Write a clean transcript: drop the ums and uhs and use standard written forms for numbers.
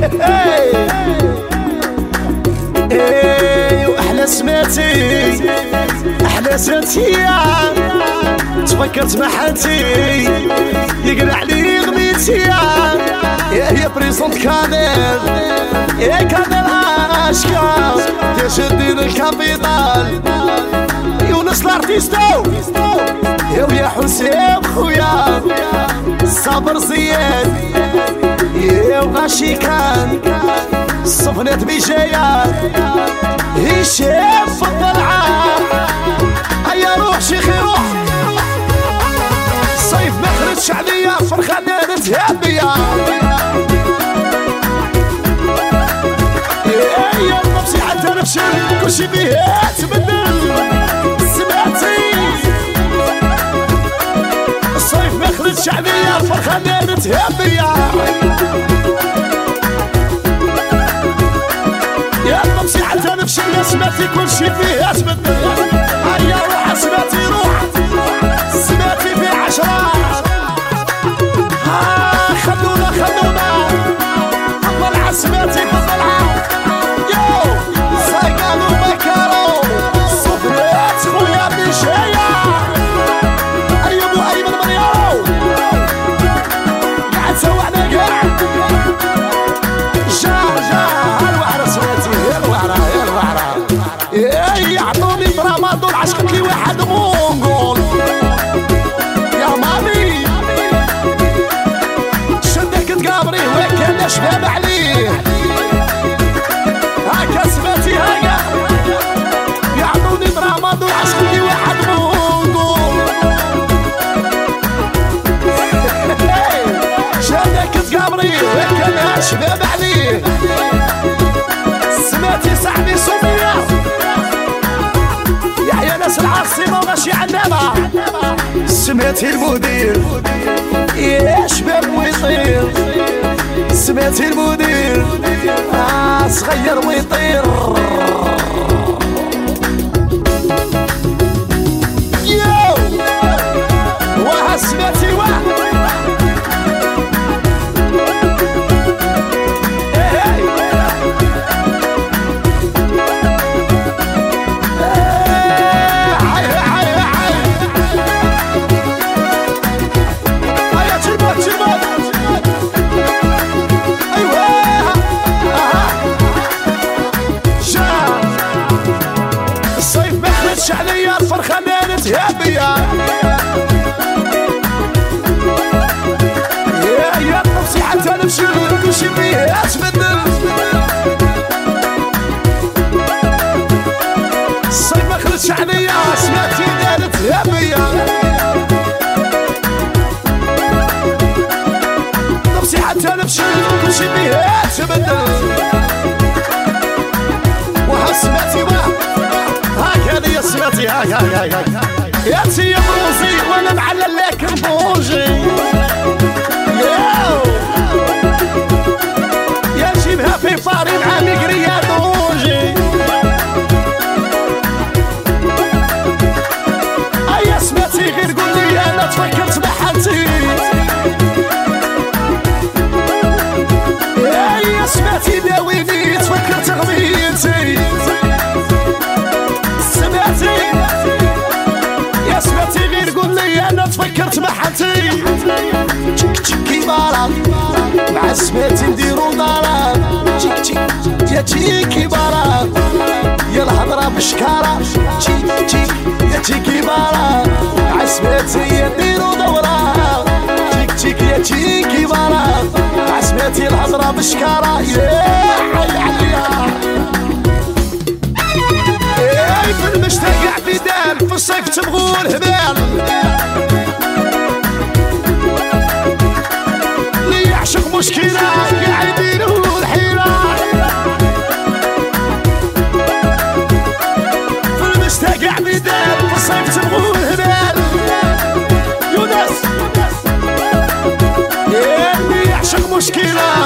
احلى سماتي احلى ساتية تفكرت ما حالتي يقرع لي غنيتي يا بريزونت كادر يا كادر اشكال تشدين الكابيتال يونس الارتيستو يا حسين خويا صابر زياد يا غاشي كان صفنات بجايات هشام في الضلعة هيا روح شيخي روح صيف مخرج شعبية فرخانة نتهبية يا النفسي حتى نفشل كلشي بيها تبدل سمعتي الصيف مخرج شعبية فرخانة نتهبية يا النفسي حتى نفشل سمعتي كلشي فيها تبدل هيا روح سمعتي روح سمعتي في 10 خلونا الضلعة سمعتي في الضلعة يو سايقالو مكارو صفرات خويا بشاية أيوب وأيمن مريو قاعد سوعنا قاعد جا الوعرة سمعتي الوعرة يعطوني برامادول عشقت لي واحد مونغول يا مامي شدك تقابري وكان شباب عليه هاكا سمعتي هاكا يعطوني برامادول عشقت لي واحد مونغول شدك تقابري وكان شباب عليه سمعتي صاحبي صوفيا يحيى ناس العاصمة وماشي عنابة سمعتي المدير يا شباب ويطير سمعتي المدير صغير ويطير يو وها سمعتي واه شعلية الفرخانة نتهبية يا النفسي حتى نمشي كلشي فيها تبدل الصيف مخرج شعلية سمعتي نتهبية نفسي حتى نمشي كلشي فيها تبدل وها سمعتي هاك يا سمعتي هاك يا تي يا بروزي وانا معلل لك البوجي يا جيبها في فاري مع مقرية دوجي يا سمعتي غير قولي انا تفكرت بحالتي يا سمعتي داويني تفكرت غبيتي يا سمعتي غير قول لي انا تفكرت بحالتي تشك تشكي بارا مع سمعتي نديرو دارا تشك تشك يا تشيكي بارا يا الهضره بشكاره تشيك تشيك يا تشيكي بارا مع سمعتي نديرو دوره تشيك تشيك يا تشيكي بارا مع سمعتي الهضره بشكاره يا حي عليا في المشتاق عبيدان في الصيف تبغوا الهبال اللي يعشق مشكلة قاعد يديروا الحيلة في المشتاق عبيدان في الصيف تبغوا الهبال يونس اللي يعشق مشكلة